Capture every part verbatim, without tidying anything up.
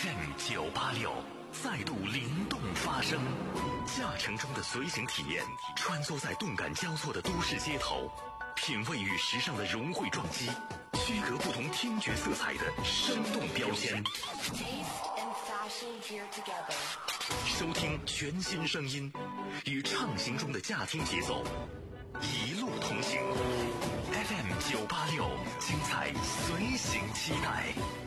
F M 九八六再度灵动发声，驾乘中的随行体验，穿梭在动感交错的都市街头，品味与时尚的融汇撞击，区隔不同听觉色彩的生动标签。收听全新声音，与畅行中的驾听节奏，一路同行。F M 九八六，精彩随行期待。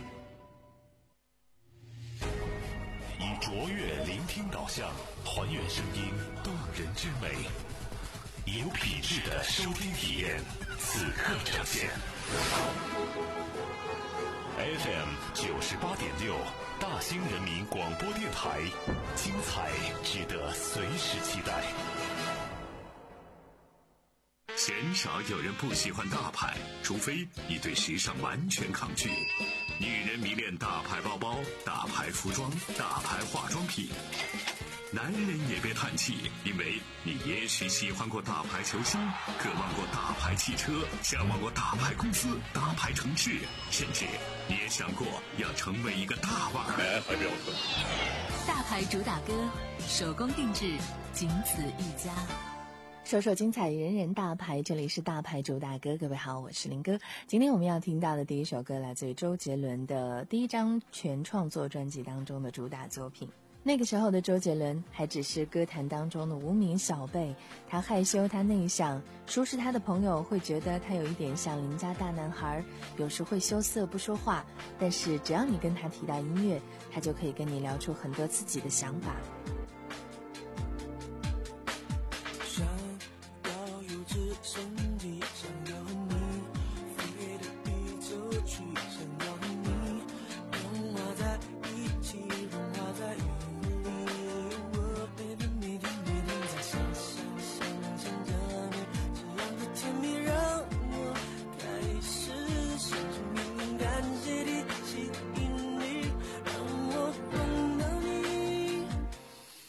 以卓越聆听导向，还原声音动人之美，有品质的收听体验，此刻呈现。F M 九十八点六，大兴人民广播电台，精彩值得随时期待。 鲜少有人不喜欢大牌，除非你对时尚完全抗拒。女人迷恋大牌包包、大牌服装、大牌化妆品。男人也别叹气，因为你也许喜欢过大牌球星，渴望过大牌汽车，向往过大牌公司、大牌城市，甚至你也想过要成为一个大腕儿。 哎，还标准。 大牌主打歌，手工定制，仅此一家。 首首精彩，人人大牌，这里是大牌主打歌。各位好，我是林哥。今天我们要听到的第一首歌来自于周杰伦的第一张全创作专辑当中的主打作品。那个时候的周杰伦还只是歌坛当中的无名小辈，他害羞，他内向，熟识他的朋友会觉得他有一点像邻家大男孩，有时会羞涩不说话，但是只要你跟他提到音乐，他就可以跟你聊出很多自己的想法。 身体想要和你飞到宇宙去，想要和你融化在一起，融化在雨里。我每天每天每天在想想想想着你，这样的甜蜜让我开始相信命运，感谢你吸引你，让我碰到你。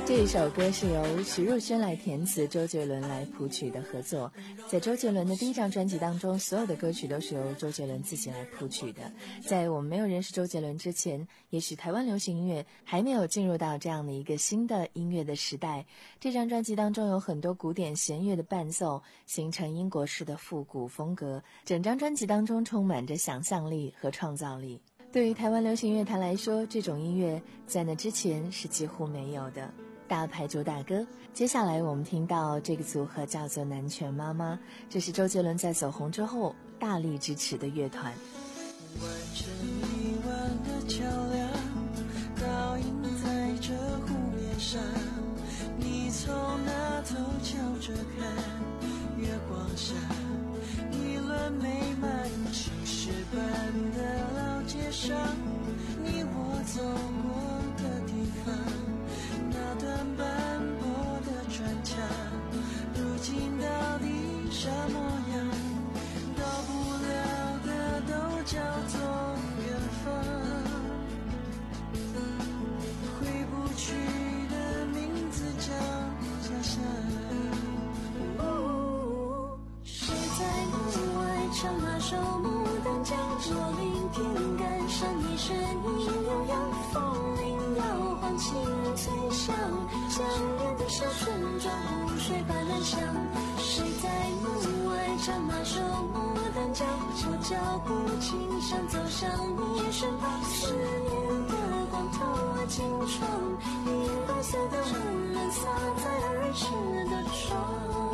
这一首歌是由徐若瑄来填词，周杰伦来谱曲的合作。在周杰伦的第一张专辑当中，所有的歌曲都是由周杰伦自己来谱曲的。在我们没有认识周杰伦之前，也许台湾流行音乐还没有进入到这样的一个新的音乐的时代。这张专辑当中有很多古典弦乐的伴奏，形成英国式的复古风格。整张专辑当中充满着想象力和创造力。对于台湾流行乐坛来说，这种音乐在那之前是几乎没有的。大牌主打歌，接下来我们听到这个组合叫做南拳妈妈，这是周杰伦在走红之后大力支持的乐团。 完成一万个桥梁，倒映在这湖面上，你从那头瞧着看，月光下一轮美满青石板的老街上，你我走过的地方，那段斑驳的砖墙，如今到底啥模样？到不了的都叫做远方，回不去的名字叫家乡。谁在门外唱那首牡丹江？若聆听感伤你声音悠扬，风铃摇晃清脆响，相连的小村庄湖水般乱响。谁在门外唱那首牡丹江？我脚步轻响走向你身旁，思念的光透了金窗，银白色的温润洒在儿时的窗。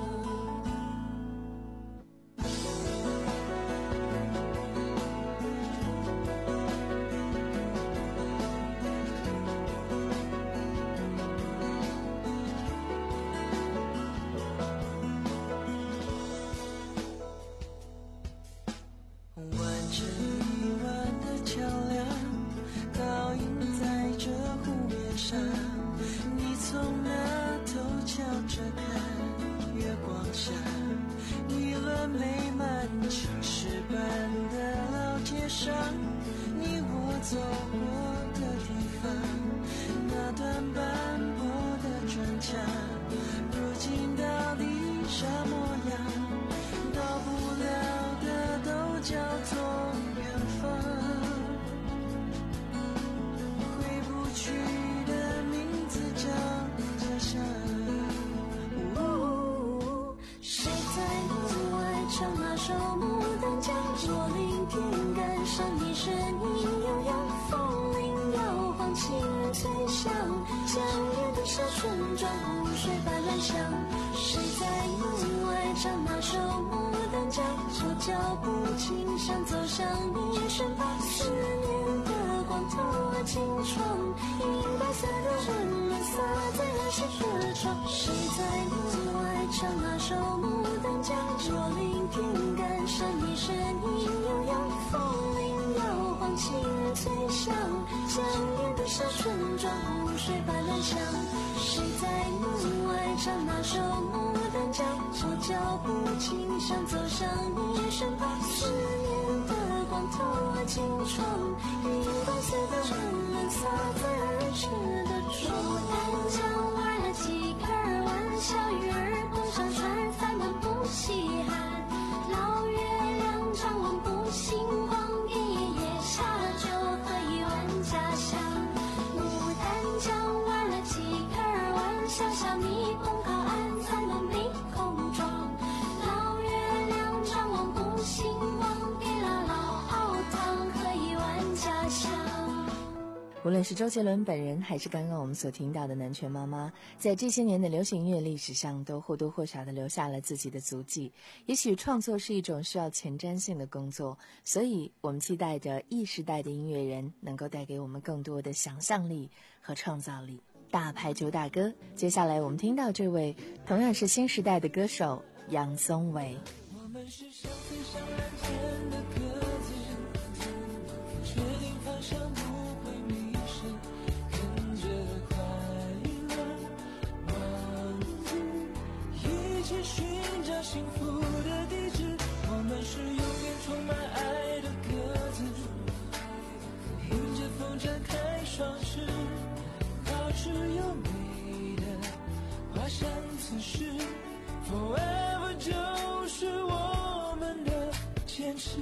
脚步轻响走向你身旁，思念的光透了金窗，银白色的温暖洒在儿时的窗。谁在门外唱那首牡丹江？若聆听感伤你声音悠扬，风铃摇晃清脆响，相连的小村庄湖水般乱响。谁在门外唱那首牡丹江？我脚步轻响走向你身旁，思念的光透了金窗，银白色的温暖洒在儿时的窗。牡丹江玩了几个玩小鱼儿蹦上船，咱们不稀罕。老月亮照我不心慌，一夜下了就可以玩家乡。牡丹江玩了几个玩小小蜜蜂靠岸，咱们没空装。老月亮照我不心慌，给了老熬汤可以玩家乡。 无论是周杰伦本人，还是刚刚我们所听到的南拳妈妈，在这些年的流行音乐历史上，都或多或少地留下了自己的足迹。也许创作是一种需要前瞻性的工作，所以我们期待着E时代的音乐人能够带给我们更多的想象力和创造力。大牌主打歌，接下来我们听到这位同样是新时代的歌手杨宗纬。 我们是相飞上蓝天的鸽子，确定方向不会迷失，跟着快乐往前，一起寻找幸福的地址。我们是永远充满爱的鸽子，迎着风展开双翅，保持优美此时 Forever 就是我们的坚持。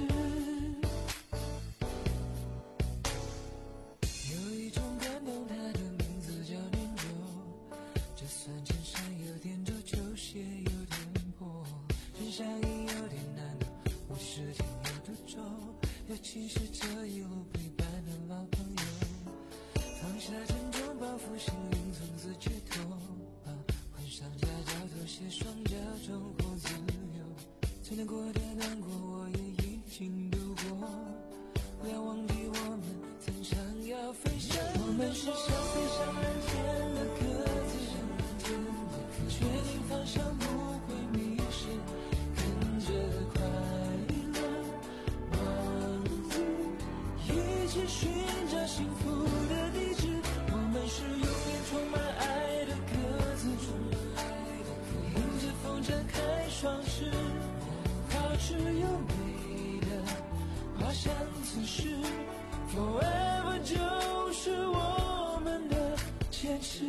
有一种感动，它的名字叫念旧，就算衬衫有点皱，球鞋有点破，穿上衣有点难懂，我是挺有独奏，尤其是这一路陪伴的老朋友。放下沉重包袱，心灵从此解脱，换上驾照，头写双脚重获自由。最难过的难过我也已经度过，不要忘记我们曾想要飞翔。我们是想飞上蓝天的鸽子，确定方向不会迷失，跟着快乐往前，一起寻找幸福的地址。我们是永远充满爱的鸽子，迎着风展开双翅，好吃又美的滑翔姿势。 Forever 就是我们的坚持。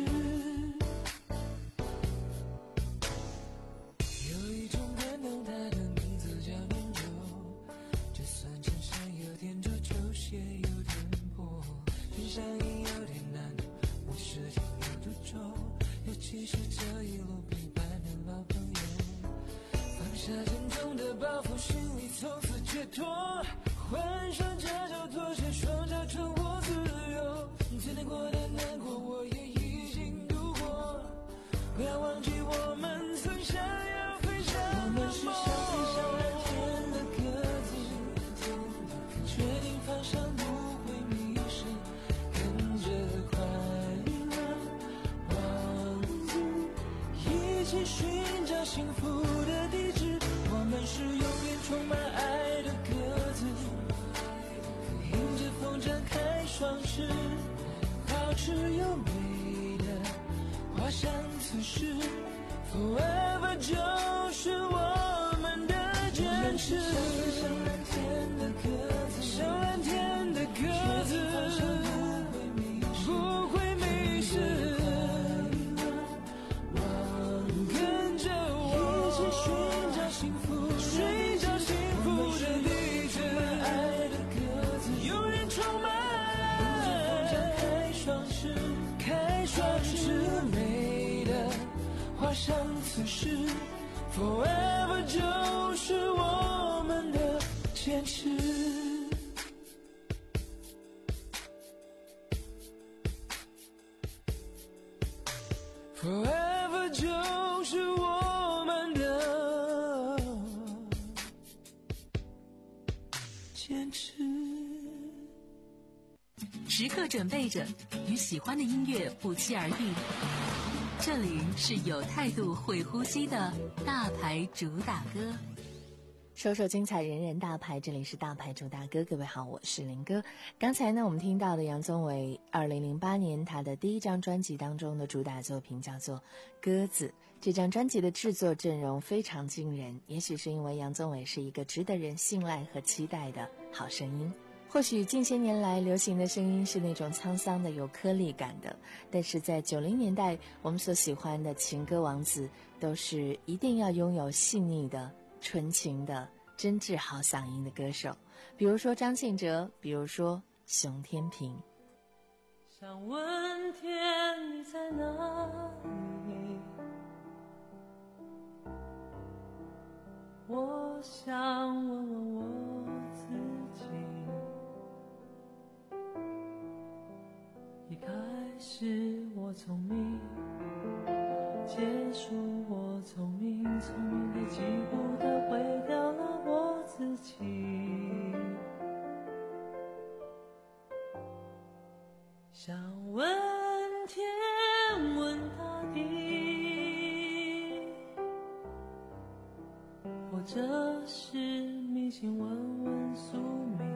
有一种感动，它的名字叫念旧，就算衬衫有点皱，球鞋有点破，穿上衣有点难懂，我是挺有独奏，尤其是这一路陪伴的老朋友。放下沉重的包袱，心里从此解脱，换上驾照，脱下双脚，重获自由。最难过的难过我也已经度过，不要忘记我们曾想要飞翔的梦。我们是想飞上蓝天的鸽子，确定方向不会迷失，跟着快乐往前，一起寻找幸福的地址。我们是永远充满爱的鸽子，迎着风展开双翅，好吃又美的滑翔姿势。Forever 就是我们的坚持。像蓝天的鸽子，像蓝天的鸽子，不会迷失，跟着我一起寻找幸福，寻找幸福的地址。爱的鸽子，永远充满爱，开双翅，开双翅，美的滑翔姿势。Forever 就是我们的坚持。Forever 就是我们的坚持。 时刻准备着，与喜欢的音乐不期而遇。这里是有态度、会呼吸的大牌主打歌。 首首精彩，人人大牌，这里是大牌主打歌。各位好，我是林哥。刚才呢，我们听到的杨宗纬二零零八年他的第一张专辑当中的主打作品叫做《鸽子》。这张专辑的制作阵容非常惊人，也许是因为杨宗纬是一个值得人信赖和期待的好声音。或许近些年来流行的声音是那种沧桑的、有颗粒感的，但是在九零年代，我们所喜欢的情歌王子都是一定要拥有细腻的、纯情的、真挚好嗓音的歌手，比如说张信哲，比如说熊天平。 想问天你在哪里？我想问问我自己。一开始我聪明，结束我聪明，聪明的几乎都毁掉了我自己。想问天问大地，或者是迷信问问宿命。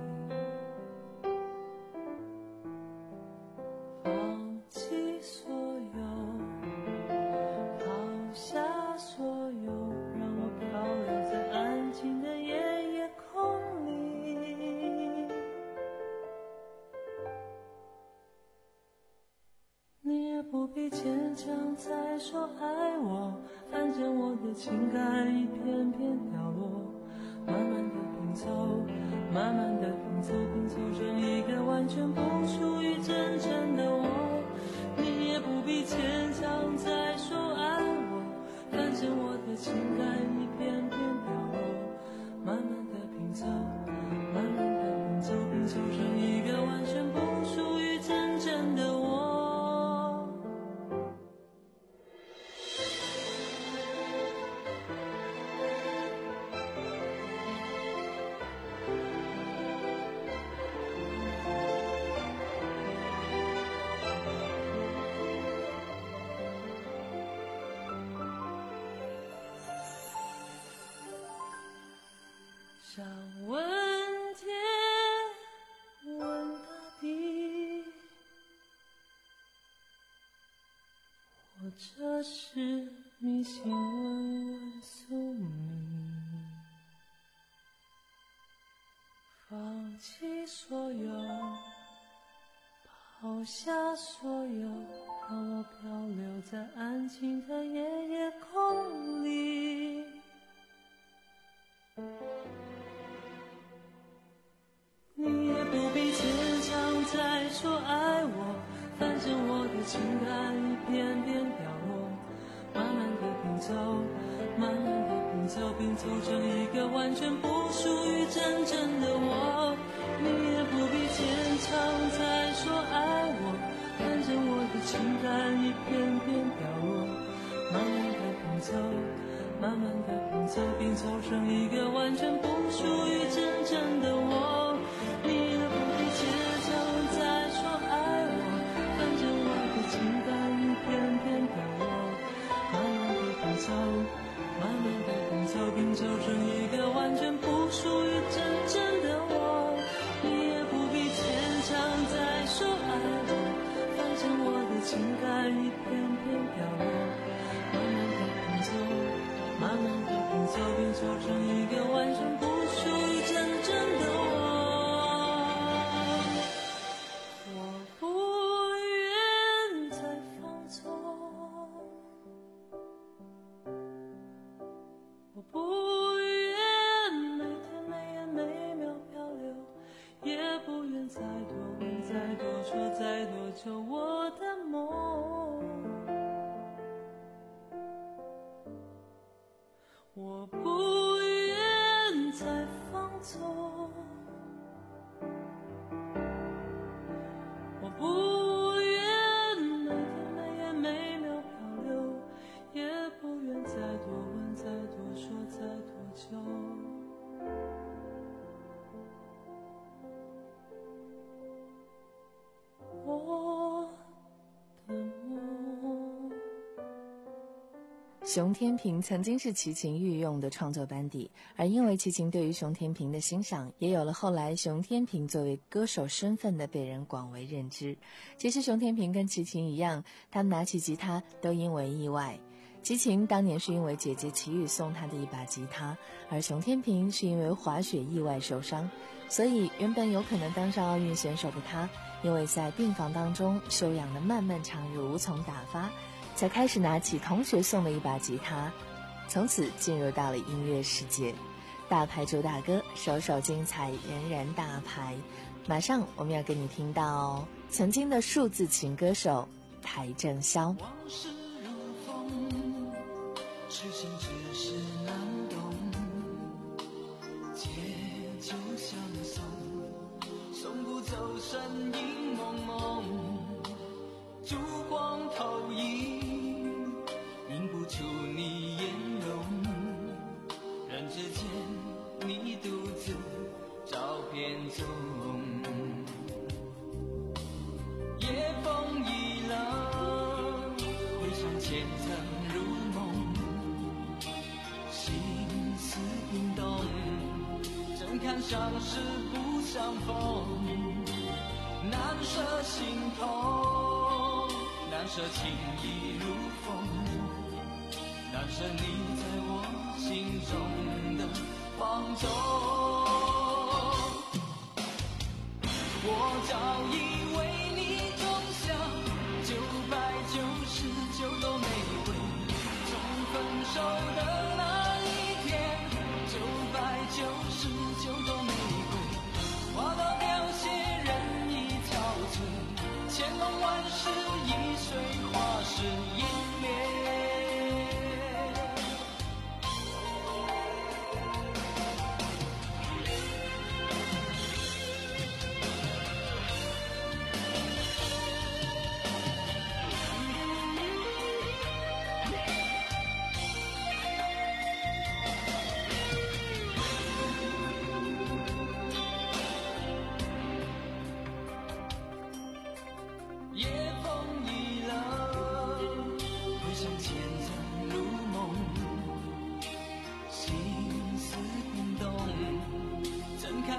不必坚强再说爱我，反反正我的情感一片片掉落，慢慢的拼凑，慢慢的拼凑，拼凑成一个完全不属于真正的我。你也不必牵强再说爱我，反正我的情感一片片掉落，慢慢的拼凑，慢慢的拼凑，拼凑成一个完全不属于真正的我。想问天问大地，或者是迷信问问宿命，放弃所有，抛下所有，让我漂流在安静的夜夜空里。你也不必牵强再说爱我，反正我的情感一片片掉落，慢慢的拼凑，慢慢的拼凑，拼凑成一个完全不属于真正的我。你也不必牵强再说爱我，反正我的情感一片片掉落，慢慢的拼凑，慢慢的拼凑，拼凑成一个完全不属于真正的我。你也不必牵强再说爱我，反正我的情感一片片掉落，慢慢的拼凑，慢慢的拼凑，拼凑成一个完全不属于真正的我。你也不必牵强再说爱我，反正我的情感一片片掉落，慢慢的拼凑，慢慢的拼凑，拼凑成一个完全不属于真正的我。我不愿每天每夜每秒漂流，也不愿再多问再多说再多求我的梦。我不愿再放纵，我不愿每天每夜每秒漂流，也不愿再多问再多说再多求我的梦。 熊天平曾经是齐秦御用的创作班底，而因为齐秦对于熊天平的欣赏，也有了后来熊天平作为歌手身份的被人广为认知。其实熊天平跟齐秦一样，他们拿起吉他都因为意外。齐秦当年是因为姐姐齐豫送他的一把吉他，而熊天平是因为滑雪意外受伤，所以原本有可能当上奥运选手的他，因为在病房当中休养的漫漫长日无从打发，才开始拿起同学送的一把吉他，从此进入到了音乐世界。大牌主打歌，首首精彩，人人大牌。马上我们要给你听到曾经的数字情歌手邰正宵。 往事如风，痴心只是难懂，借酒相送，送不走身影蒙蒙，烛光投影，映不出你颜容，人之间你独自照片中，夜风已冷，回想前尘如梦，心思冰冻，怎堪相识不相逢，难舍心痛，难舍情意如风，难舍你在我心中的放纵。我早已为你种下九百九十九朵玫瑰，从分手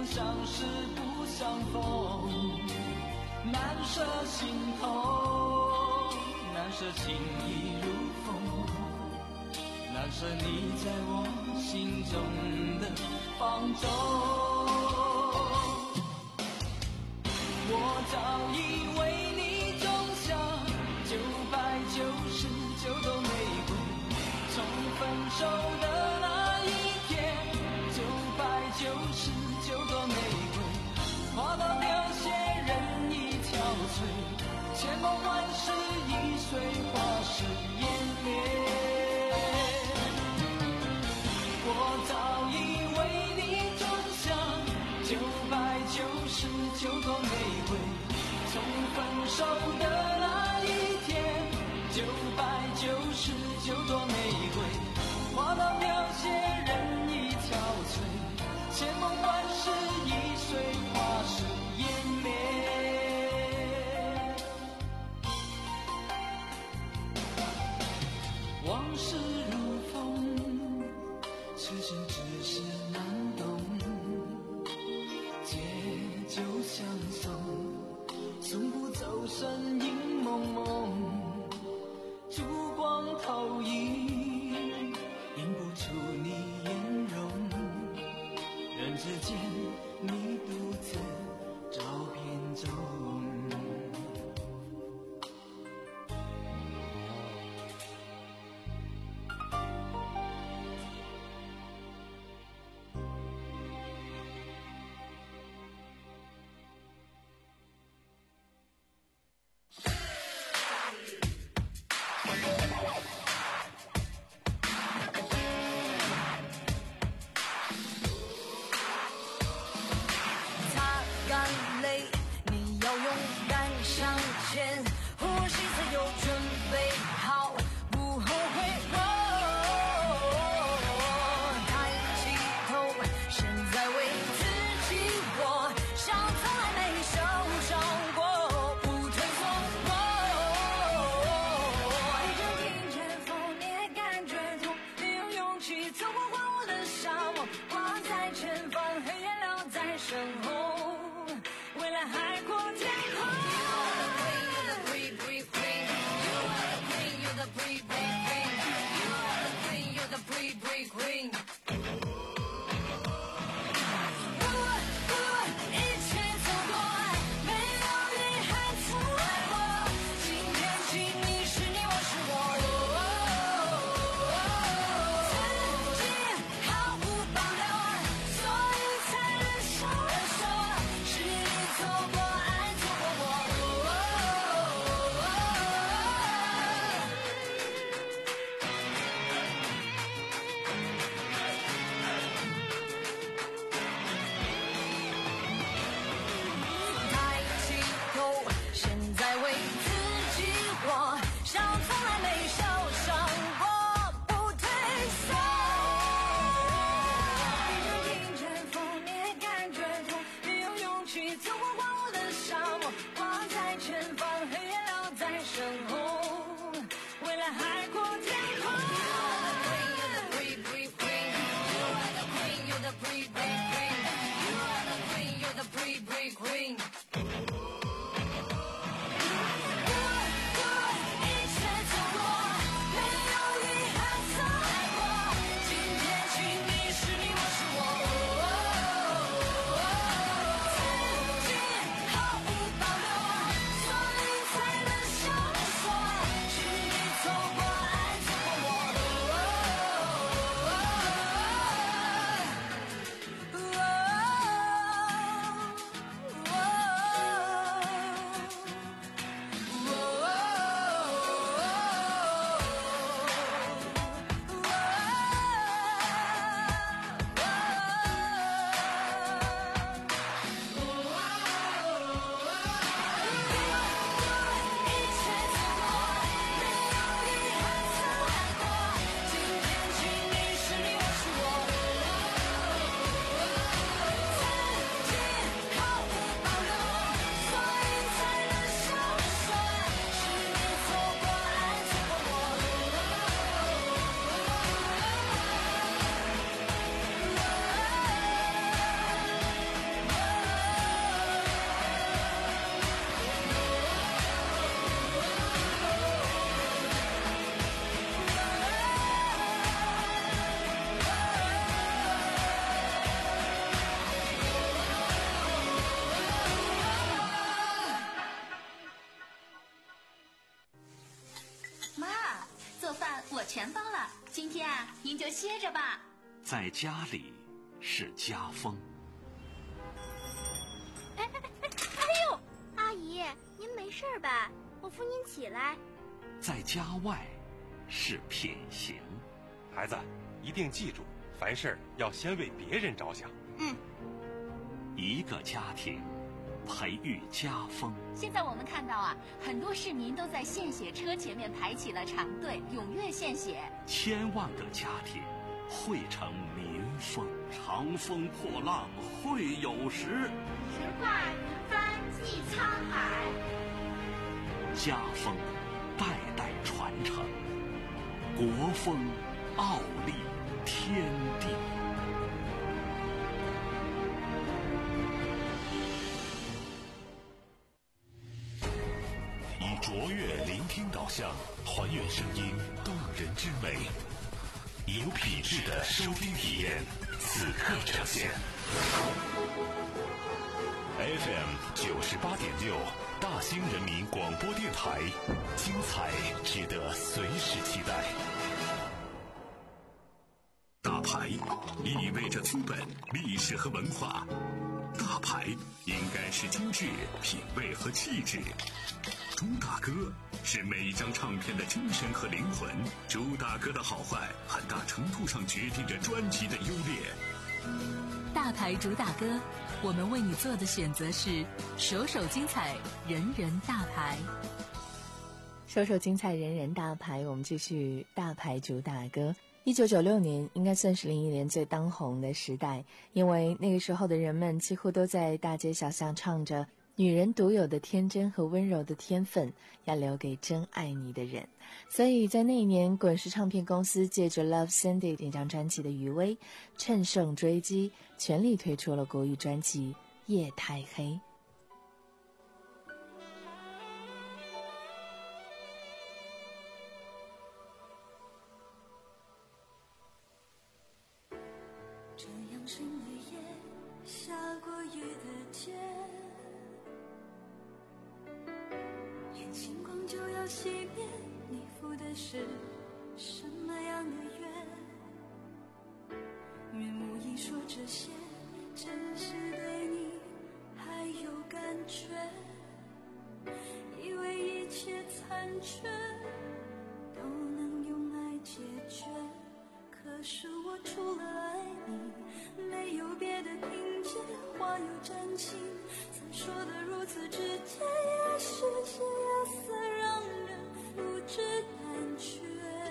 两相识不相逢，难舍心头，难舍情意如风，难舍你在我心中的放纵。我早已为你种下九百九十九朵玫瑰，从分手的那一天，九百九十九朵玫瑰花到凋谢，人已憔悴，千梦万世易碎，花时湮灭。我早已为你种下九百九十九朵玫瑰，从分手的那一天，九百九十九朵玫瑰花到凋谢，人已憔悴，千梦万世易碎，花时湮灭。往事如风，痴心只是难懂，借酒相送，送不走身影蒙蒙，烛光投影，映不出你颜容，人世间你独自照片中。 今天啊，您就歇着吧。 在家里是家风。 哎哎哎哎呦，阿姨，您没事吧？我扶您起来。 在家外是品行。 孩子，一定记住，凡事要先为别人着想。 嗯。 一个家庭培育家风。 现在我们看到啊，很多市民都在献血车前面排起了长队，踊跃献血。 千万个家庭汇成民风。长风破浪会有时， 直挂云帆济沧海。 家风代代传承，国风傲立天地。 以卓越聆听导向，还原声音动人之美，有品质的收听体验，此刻呈现。F M 九十八点六，大兴人民广播电台，精彩值得随时期待。 大牌意味着资本、历史和文化，大牌应该是精致、品味和气质。朱大哥是每一张唱片的精神和灵魂，朱大哥的好坏很大程度上决定着专辑的优劣。 大牌主打歌，我们为你做的选择是首首精彩，人人大牌。 首首精彩，人人大牌。我们继续大牌主打歌。一九九六年应该算是林忆莲最当红的时代，因为那个时候的人们几乎都在大街小巷唱着女人独有的天真和温柔的天分要留给真爱你的人，所以在那一年，滚石唱片公司借着 Love Sandy 这张专辑的余威，乘胜追击，全力推出了国语专辑《夜太黑》。 这样深的夜，下过雨的街，眼星光就要熄灭，你赴的是什么样的约？愿无意说这些，只是对你还有感觉，以为一切残缺都能用爱解决，可是我除了爱你，没有别的凭借，话有真情，曾说的如此直接，也是些夜色让人不知胆怯。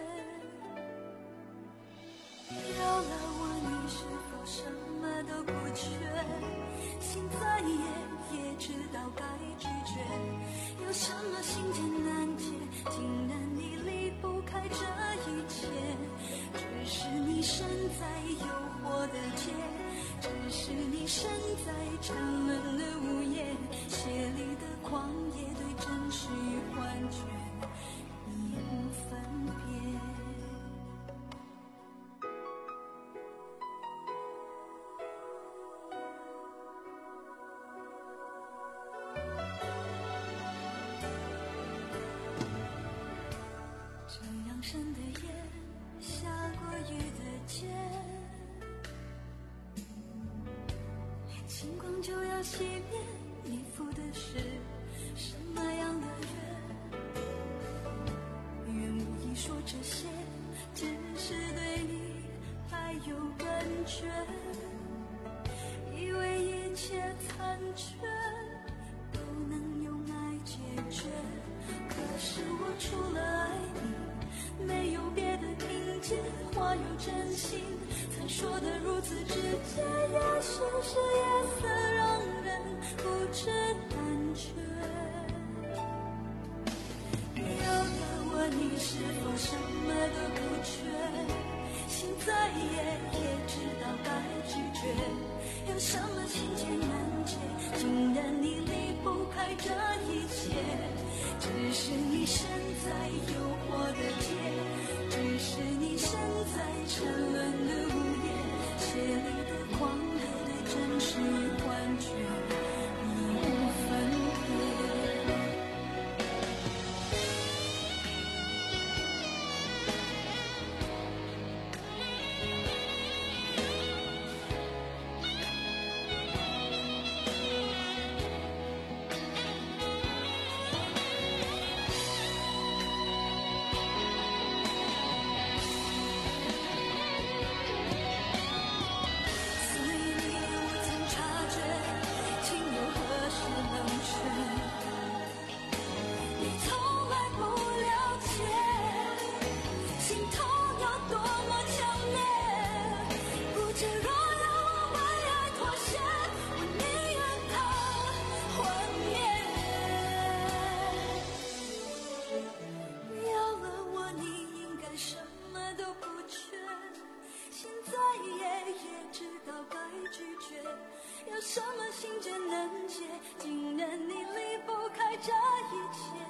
要了我，你是否什么都不缺？心再野，也知道该拒绝。有什么心结难解，竟然你离不开这一切？只是你身在诱惑的街，只是你身在沉沦的午夜，血里的狂野对真实与幻觉已无分别。这样深的夜，下过雨的街，连星光就要熄灭，你赴的是什么样的约？愿无意说这些，只是对你还有感觉，以为一切残缺都能用爱解决，可是我除了爱你，没有别的凭借，话有真心，曾说的如此直接，也许是夜色让人不知胆怯。要了我，你是否什么都不缺？心再野，也知道该拒绝。有什么心结难解，竟然你离不开这一切？只是你身在诱惑的街，只是你身在沉沦的午夜，血里的狂野对真实有什么心结难解，竟然你离不开这一切。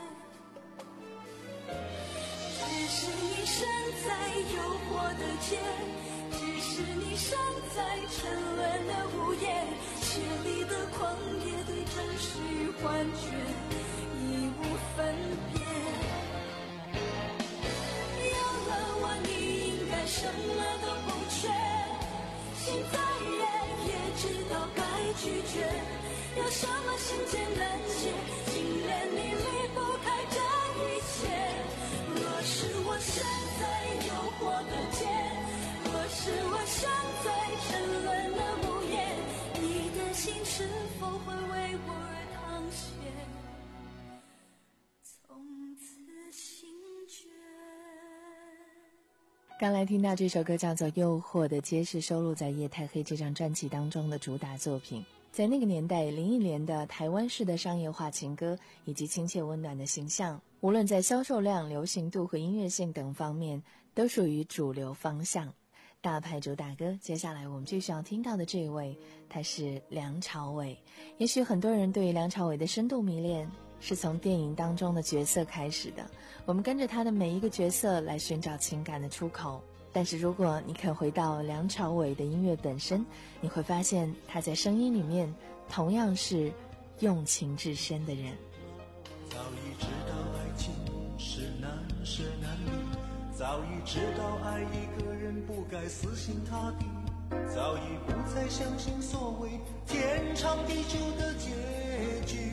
只是你身在诱惑的街，只是你身在沉沦的午夜，血里的狂野对真实与幻觉已无分别。有了我你应该什么都不缺，现在也也知道该拒绝。有什么心结难解，竟然你离不开这一切。若是我身在诱惑的街，若是我身在沉沦的午夜，你的心是否会为我而淌血，从此心决。 刚来听到这首歌叫做《诱惑的街》，是收录在《夜太黑》这张专辑当中的主打作品。在那个年代，林忆莲的台湾式的商业化情歌以及亲切温暖的形象，无论在销售量、流行度和音乐性等方面，都属于主流方向。大牌主打歌，接下来我们继续要听到的这位，他是梁朝伟。也许很多人对于梁朝伟的深度迷恋，是从电影当中的角色开始的。我们跟着他的每一个角色来寻找情感的出口。但是如果你肯回到梁朝伟的音乐本身，你会发现他在声音里面同样是用情至深的人。 早已知道爱情是难舍难离，早已知道爱一个人不该死心塌地，早已不再相信所谓天长地久的结局，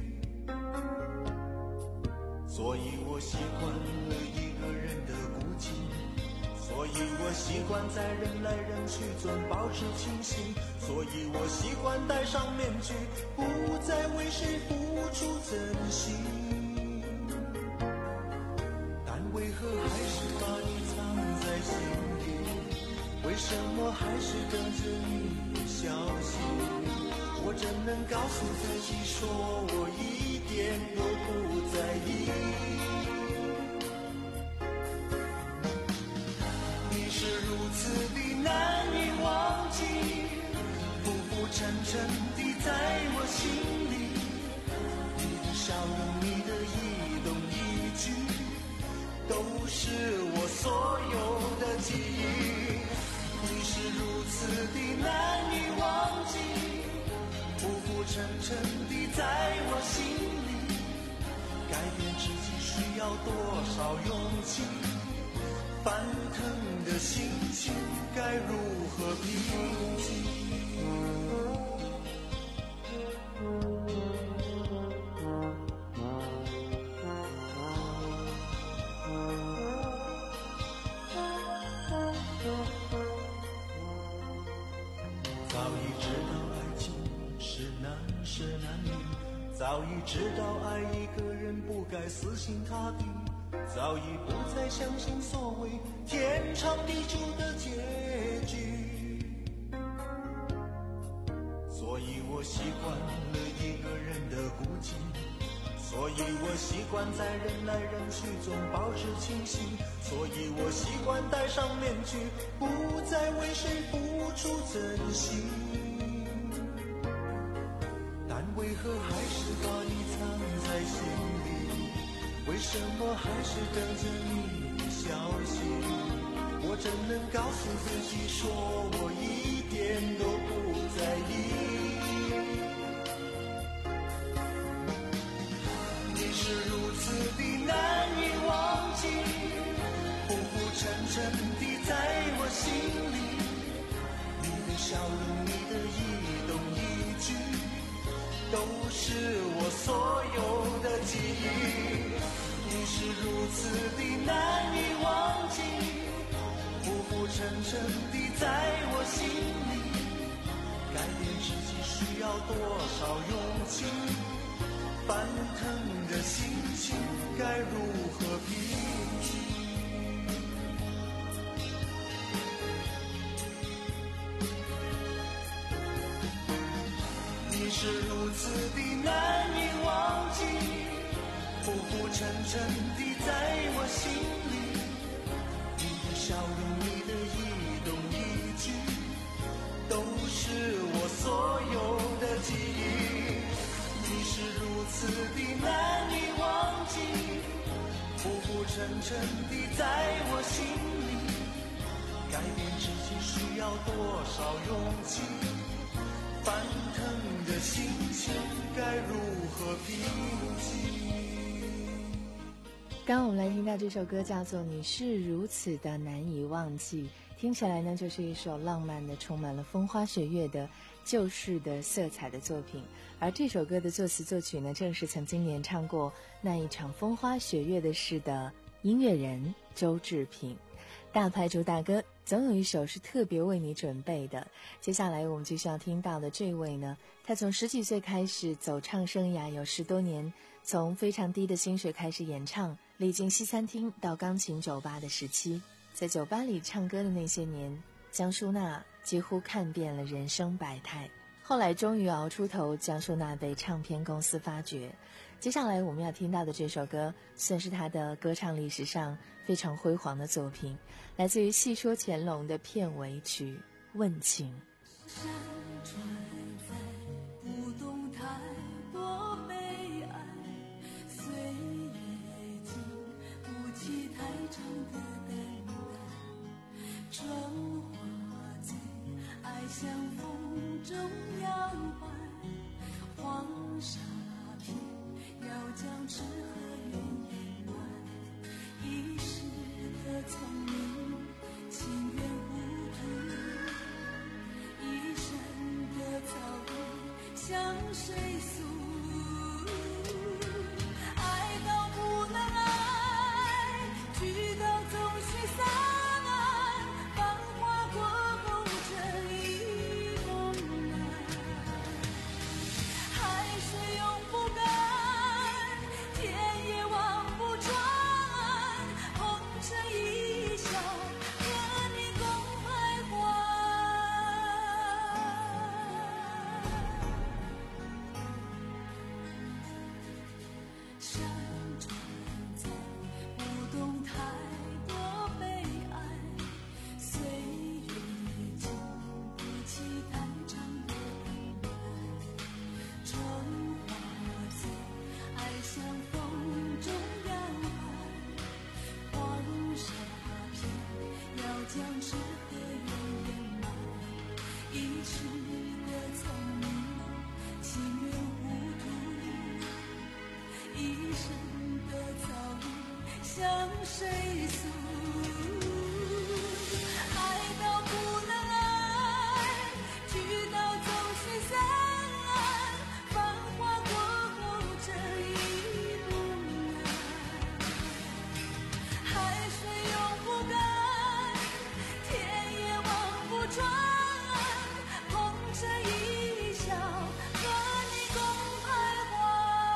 所以我习惯了一个人的孤寂，所以我习惯在人来人去中保持清醒，所以我习惯戴上面具，不再为谁付出真心，但为何还是把你藏在心里，为什么还是等着你的消息，我怎能告诉自己说我一点都不在意，你是如此的难以忘记，浮浮沉沉地在我心里，你的笑容，你的一动一举，都是我所有的记忆，你是如此的难以忘记，浮浮沉沉地在我心里，改变自己需要多少勇气，翻腾的心情该如何平静，早已知道爱情是难舍难离，早已知道爱一个人不该死心塌地，早已不再相信所谓天长地久的结局，所以我习惯了一个人的孤寂，所以我习惯在人来人去中保持清醒，所以我习惯戴上面具，不再为谁付出真心，但为何还是把你藏在心里，为什么还是等着你的消息，我怎能告诉自己说我一点都不在意，你是如此的难以忘记，浮浮沉沉地在我心里，你的笑容，你的一动一举，都是我所有的记忆，你是如此的难以忘记，浮浮沉沉地在我心里，改变自己需要多少勇气，翻腾的心情该如何平静，你是如此的难以忘记，浮浮沉沉地在我心里，你的笑容，你的一动一举，都是我所有沉地在我心里，改变自己需要多少勇气？翻腾的心情该如何平静？ 刚刚我们来听到这首歌叫做《你是如此的难以忘记》，听起来呢就是一首浪漫的、充满了风花雪月的旧式的色彩的作品。而这首歌的作词作曲呢，正是曾经演唱过那一场风花雪月的事的音乐人周志平。大牌主打歌总有一首是特别为你准备的。接下来我们就需要听到的这位呢，他从十几岁开始走唱生涯有十多年，从非常低的薪水开始演唱，历经西餐厅到钢琴酒吧的时期，在酒吧里唱歌的那些年，江淑娜几乎看遍了人生百态。后来终于熬出头，江淑娜被唱片公司发掘。接下来我们要听到的这首歌算是她的歌唱历史上非常辉煌的作品，来自于《戏说乾隆》的片尾曲《问情》。 山川在不动太多悲哀，岁月经不起太长的等待，春花醉，爱像风中摇摆，黄沙片要将痴和怨掩埋，一时的聪明情愿糊涂，一生的遭遇向谁诉？爱到不能爱，聚到总须散，繁华过后这一梦啊，海水永不干，天也望不穿，红尘一笑，和你共徘徊。山川在不动太多悲哀，岁月经不起太长的等待，春花醉，爱像风中摇摆，黄沙片要将痴和怨掩埋，一时的聪明情愿糊涂，一生的遭遇向谁诉？爱到不能爱，聚到总须散，繁华过后这一梦啊，海水永不干，天也望不穿，红尘一笑，和你共徘徊。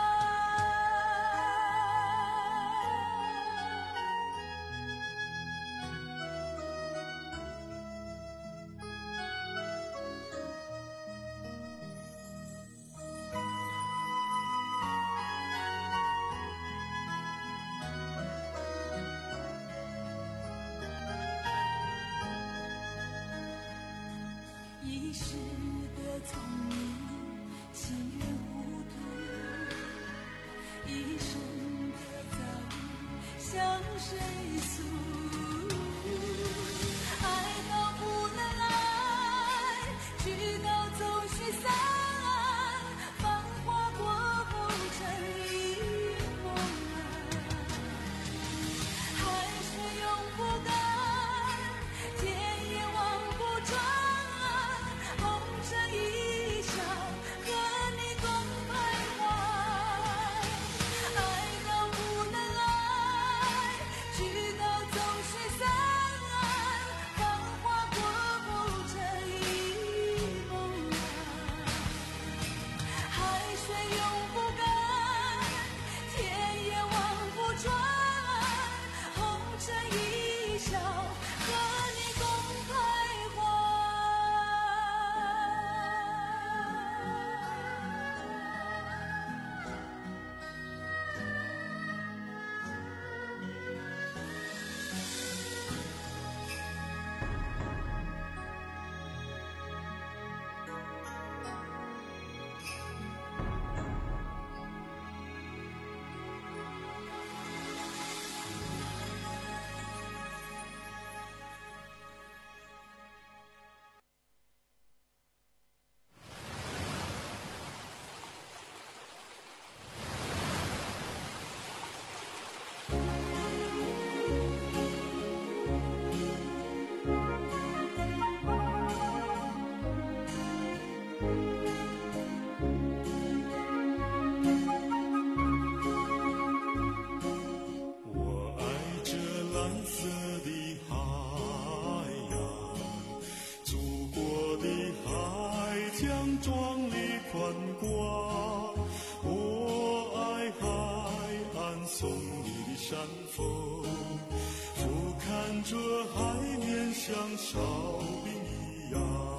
一时的聪明情愿糊涂，一生的遭遇向谁诉？爱到不能爱，聚到总须散，繁华过后这一梦啊，海水永不干，天也望不穿，红尘一笑，和你共徘徊。爱到不能爱，聚到总里宽广。我爱海岸送你的山峰，俯瞰着海面像哨兵一样。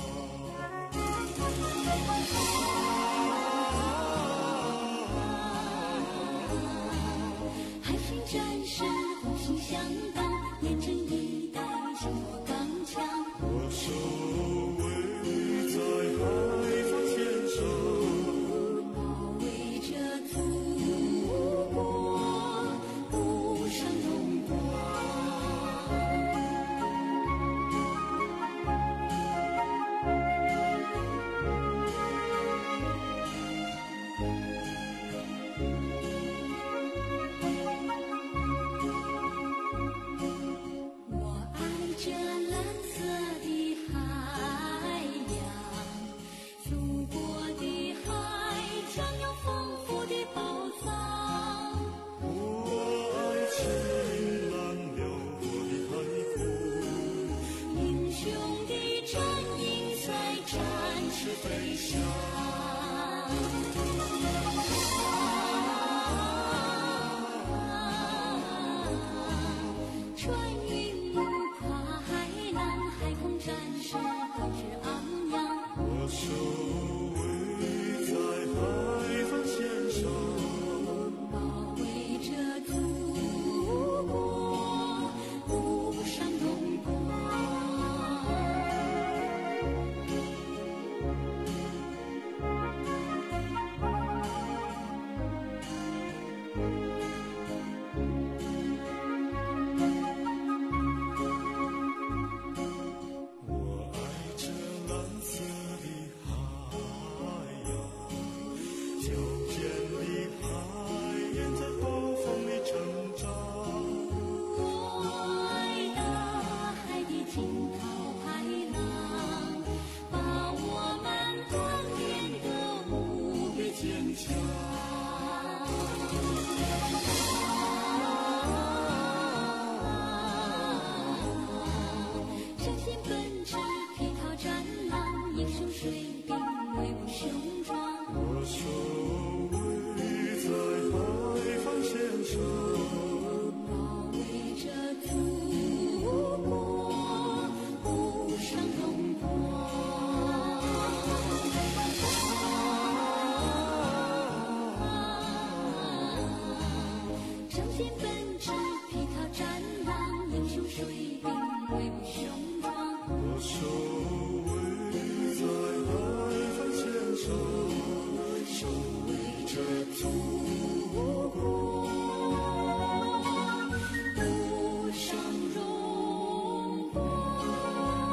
海巡战士同心相伴，严阵以待，紧握刚强。 我守卫在海防线上， 保卫着祖国，不伤荣光。我爱这蓝色的海洋，祖国的海藏有丰富的宝藏。 我爱青蓝辽阔的海空， 英雄的战鹰在展翅飞翔。穿云雾，跨海浪，海空战士斗志昂扬。 我守卫在海防线上， 保卫着祖国，不伤荣光。 我爱这蓝色的海洋，矫健的海燕在暴风里成长。 我爱大海的惊涛骇浪，把我们锻炼得无比坚强。身先奔驰，皮套战狼，英雄水兵威武雄壮。 我守卫在海防线上， 保卫着祖国，不伤荣光。身先奔驰，皮套战狼，英雄水兵威武雄壮。 我守卫在海防线上，守卫着祖国， 不伤荣光。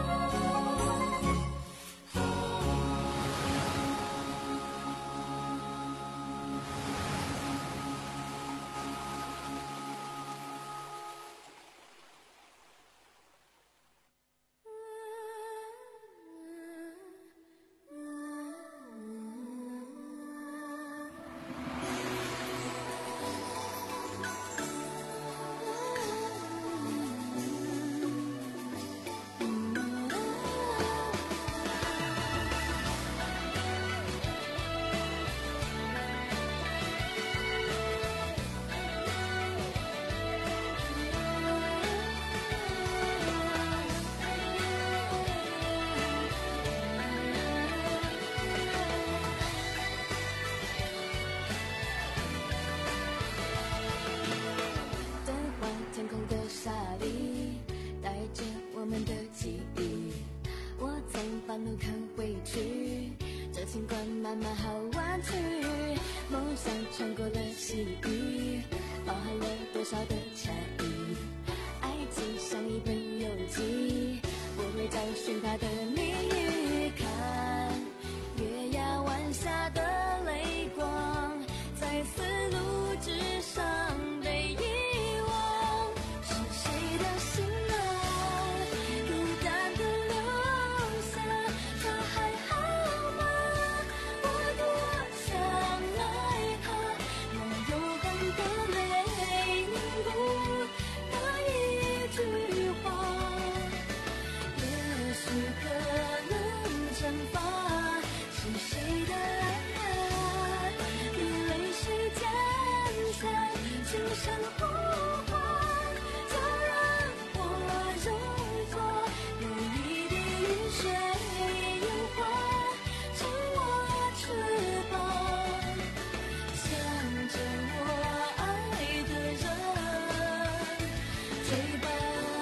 淡化天空的沙粒，带着我们的记忆。我从半路看回去，这情关慢慢好弯曲。梦想穿过了细雨，包含了多少的差异？爱情像一本游记，我会找寻它的谜语。看月牙湾下的泪光，在丝路之上被遗忘。是谁的心啊，孤单的留下，他还好吗？我多想爱他，那永恒的泪凝固那一句话，也许可能绽放。 的爱，你泪水渐残，轻声呼唤，就让我入座，有一滴雨水演化成我翅膀，向着我爱的人追吧。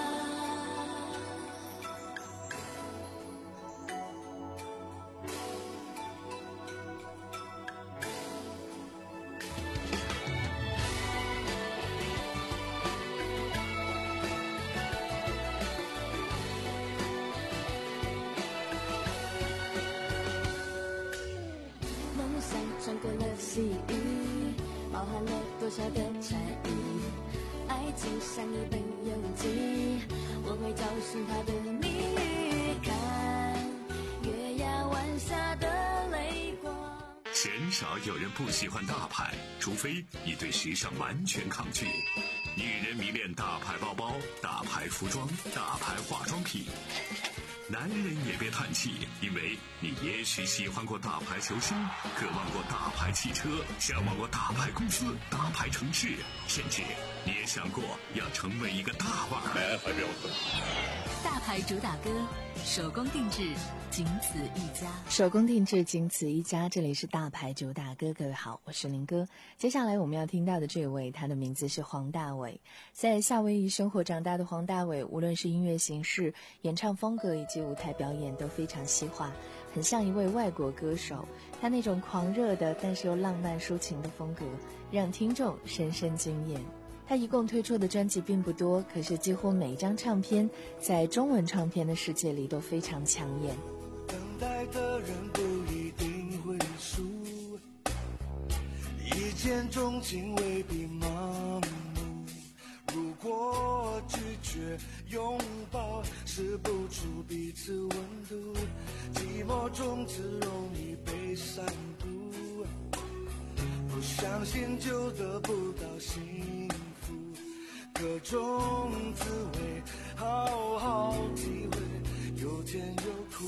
梦想穿过了细雨，包含了多少的禅意？爱情像一本游记，我会找寻它的谜语。看月牙湾下的泪光。 鲜少有人不喜欢大牌，除非你对时尚完全抗拒。女人迷恋大牌包包、大牌服装、大牌化妆品。男人也别叹气，因为你也许喜欢过大牌球星，渴望过大牌汽车，向往过大牌公司、大牌城市，甚至你也想过要成为一个大腕儿。 大牌主打歌，手工定制，仅此一家。 手工定制，仅此一家。这里是大牌主打歌，各位好，我是林哥。接下来我们要听到的这位，他的名字是黄大炜。在夏威夷生活长大的黄大炜，无论是音乐形式、演唱风格以及舞台表演都非常西化，很像一位外国歌手。他那种狂热的但是又浪漫抒情的风格，让听众深深惊艳。他一共推出的专辑并不多，可是几乎每一张唱片在中文唱片的世界里都非常抢眼。 等待的人不一定会输，一见钟情未必盲目。如果拒绝拥抱，试不出彼此温度，寂寞中只容易被散布。不相信就得不到幸福，各种滋味好好体会，有甜有苦。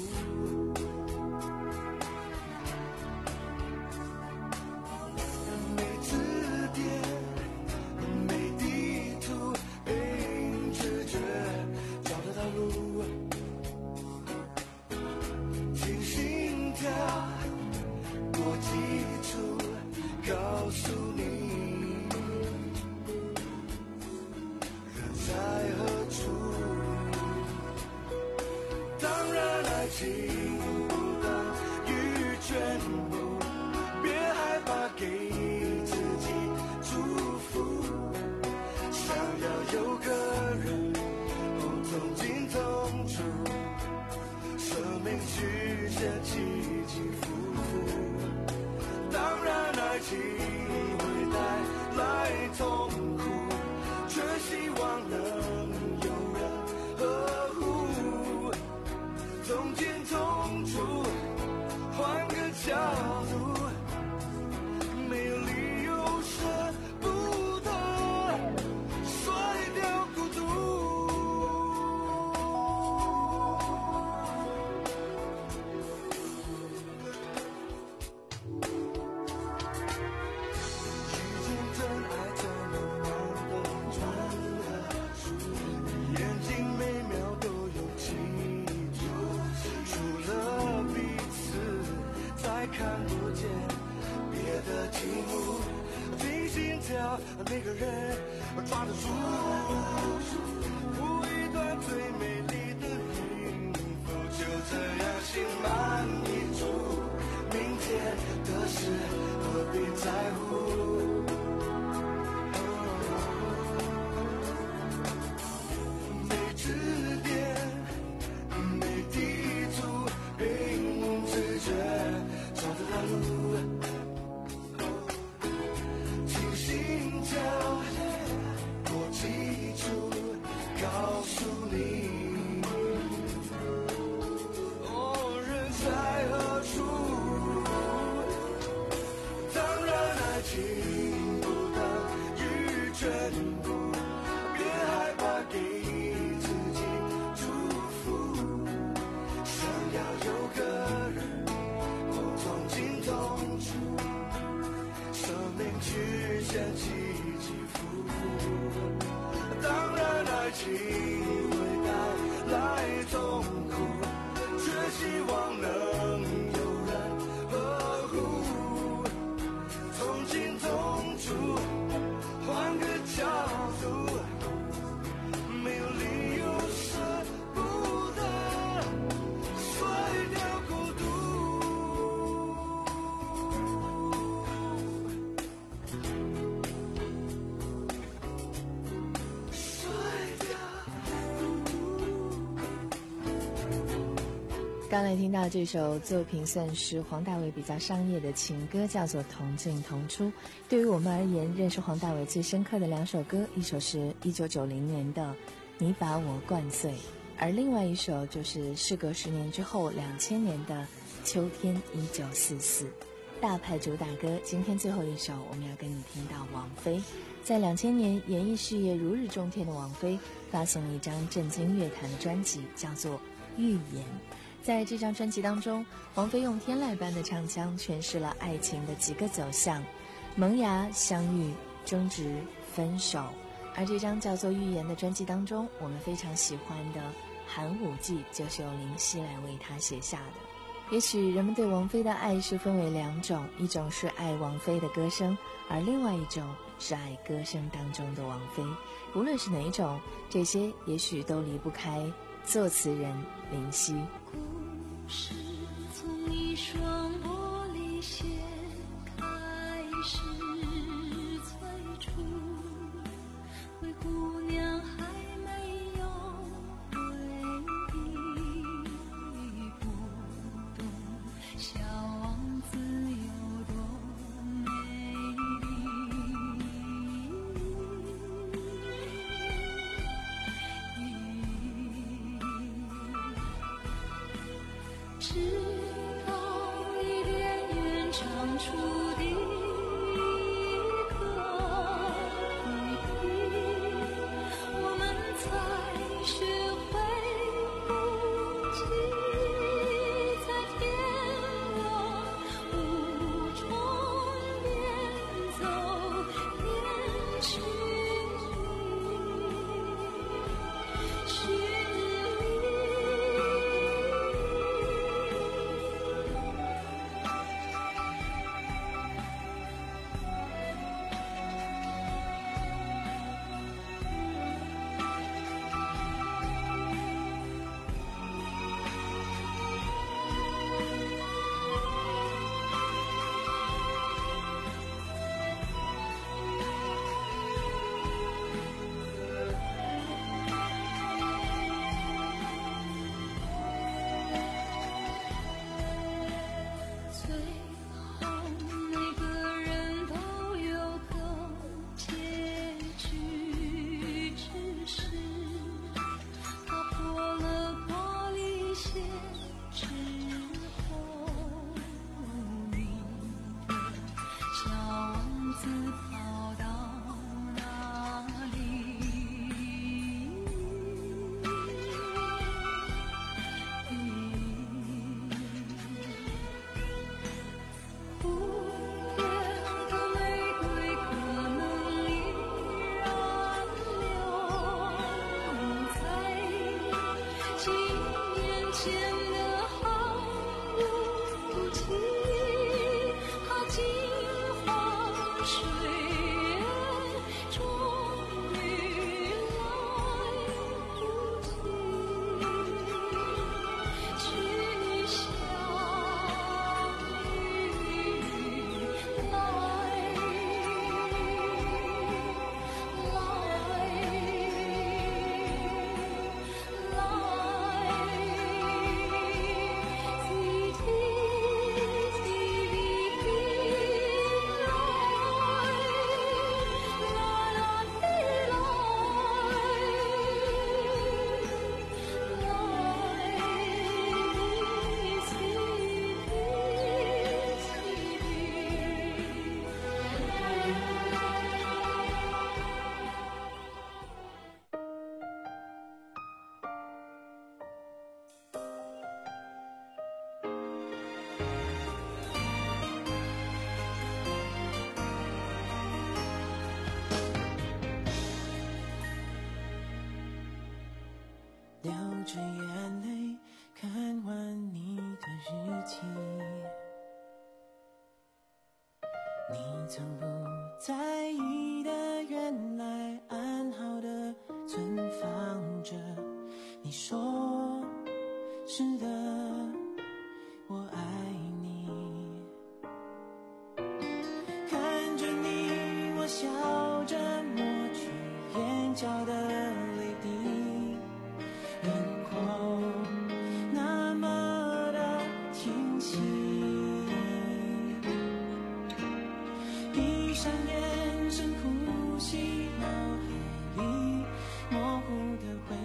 没字典，没地图，凭直觉找得到路。听心跳，我记住，告诉你，人在何处。当然爱情不等于全部，别害怕给自己祝福。想要有个人不同进同出，生命曲线起起伏伏。当然爱情会带来痛苦，却希望能有人呵护。同进同出，换个角度，没有理由舍不得甩掉孤独。遇见真爱才能慢的转合，眼睛每秒都有记住，除了彼此再看不见别的题目。听心跳，那个人抓得住，谱一段最美丽的音符，就这样心满意足。明天的事何必在乎？没指点，没地图，凭直觉找得到路。听心跳，我记住，告诉你，哦，人在何处？ 间起起伏伏。当然爱情会带来痛苦，却希望能有人呵护，从轻从处换个角度，没有理由舍不得甩掉孤独。 刚才听到这首作品算是黄大炜比较商业的情歌，叫做《同进同出》。对于我们而言，认识黄大炜最深刻的两首歌，一首是一九九零年的《你把我灌醉》，而另外一首就是事隔十年之后两千年的《秋天一九四四》。大牌主打歌，今天最后一首我们要跟你听到王菲。在两千年演艺事业如日中天的王菲，发行了一张震惊乐坛的专辑，叫做《预言》。在这张专辑当中，王菲用天籁般的唱腔诠释了爱情的几个走向：萌芽、相遇、争执、分手。而这张叫做《预言》的专辑当中，我们非常喜欢的《寒武纪》就是由林夕来为她写下的。也许人们对王菲的爱是分为两种，一种是爱王菲的歌声，而另外一种是爱歌声当中的王菲。无论是哪一种，这些也许都离不开作词人林夕。 是从一双玻璃鞋开始催促，灰姑娘还没有回忆，不懂小王子有多美丽。直到伊甸园长出的一个谜题，我们才学会呼吸，在天落雾中边走边去去来。 你曾不在意的，原来安好的存放着。你说是的，我爱你。看着你，我笑着抹去眼角的泪滴，轮廓那么的清晰。闭上眼，深呼吸，脑海里模糊的回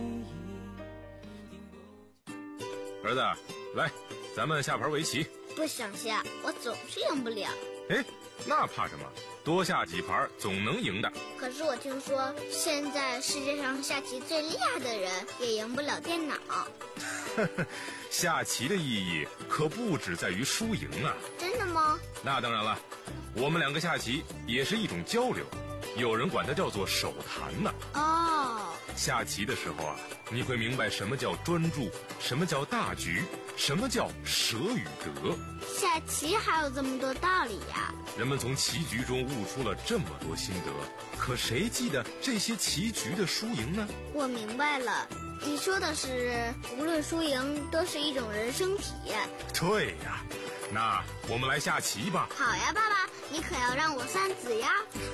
忆。 儿子，来，咱们下盘围棋。 不想下，我总是赢不了。 哎，那怕什么？多下几盘总能赢的。 可是我听说，现在世界上下棋最厉害的人也赢不了电脑。 下棋的意义可不只在于输赢啊！ 真的吗？ 那当然了，我们两个下棋也是一种交流，有人管它叫做手谈呢。 哦， 下棋的时候啊，你会明白什么叫专注，什么叫大局，什么叫舍与得。 下棋还有这么多道理呀！ 人们从棋局中悟出了这么多心得，可谁记得这些棋局的输赢呢？ 我明白了，你说的是无论输赢都是一种人生体验。 对呀，那我们来下棋吧。 好呀，爸爸，你可要让我三子呀。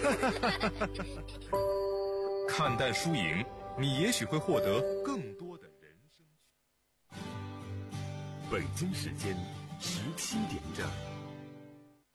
看淡输赢，你也许会获得更多的人生。 北京时间十七点整。